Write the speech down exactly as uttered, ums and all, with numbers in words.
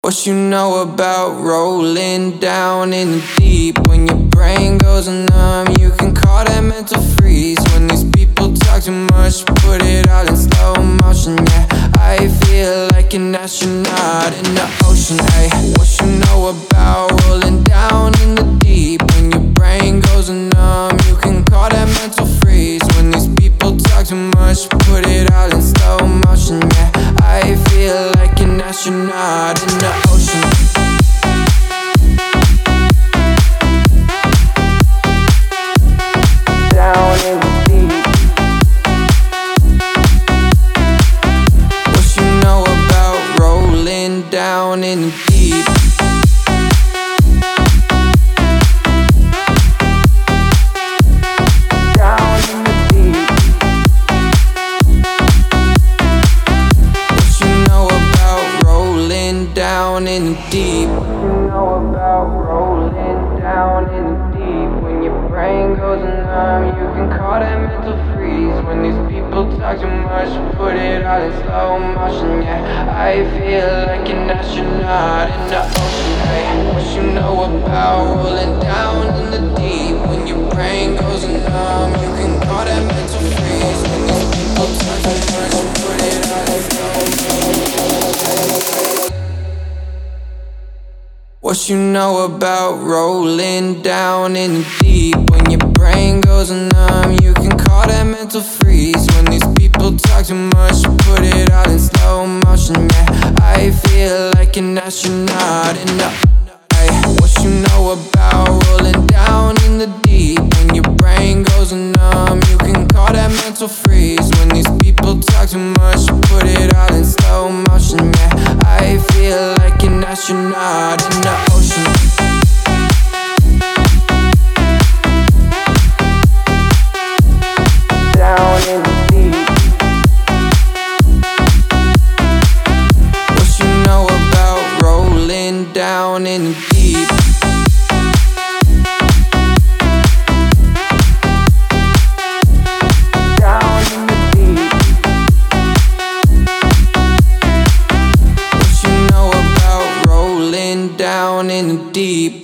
What you know about rolling down in the deep? When your brain goes numb, you can call that mental freeze. When these people talk too much, put it all in slow motion. Yeah, I feel like an astronaut in the ocean. Ay, what you know about rolling down in the deep? When your brain goes numb, you can call that mental freeze. When these people talk too much, put it all in slow motion. Yeah, I feel like an astronaut in the ocean. Down in the deep. What you know about rolling down in the deep? Down in the deep. What you know about rolling down in the deep? What you know about rolling down in the deep? When your brain goes numb, you can call that mental freeze. When these people talk too much, put it all in slow motion. Yeah, I feel like an astronaut in the ocean. Hey, what you know about rolling down in the deep? When your brain goes numb, you can call that mental freeze. When these people talk too much, put it all in slow motion. What you know about rolling down in the deep? When your brain goes numb, you can call that mental freeze. When these people talk too much, put it all in slow motion. Yeah, I feel like an astronaut in the ay, what you know about rolling down in the deep? When your brain goes numb, you can call that mental freeze. When these people talk too much, put it all in slow motion. Yeah, I feel like an astronaut in the ocean. Down in the deep. What you know about rolling down in the deep? Down in the deep. What you know about rolling down in the deep?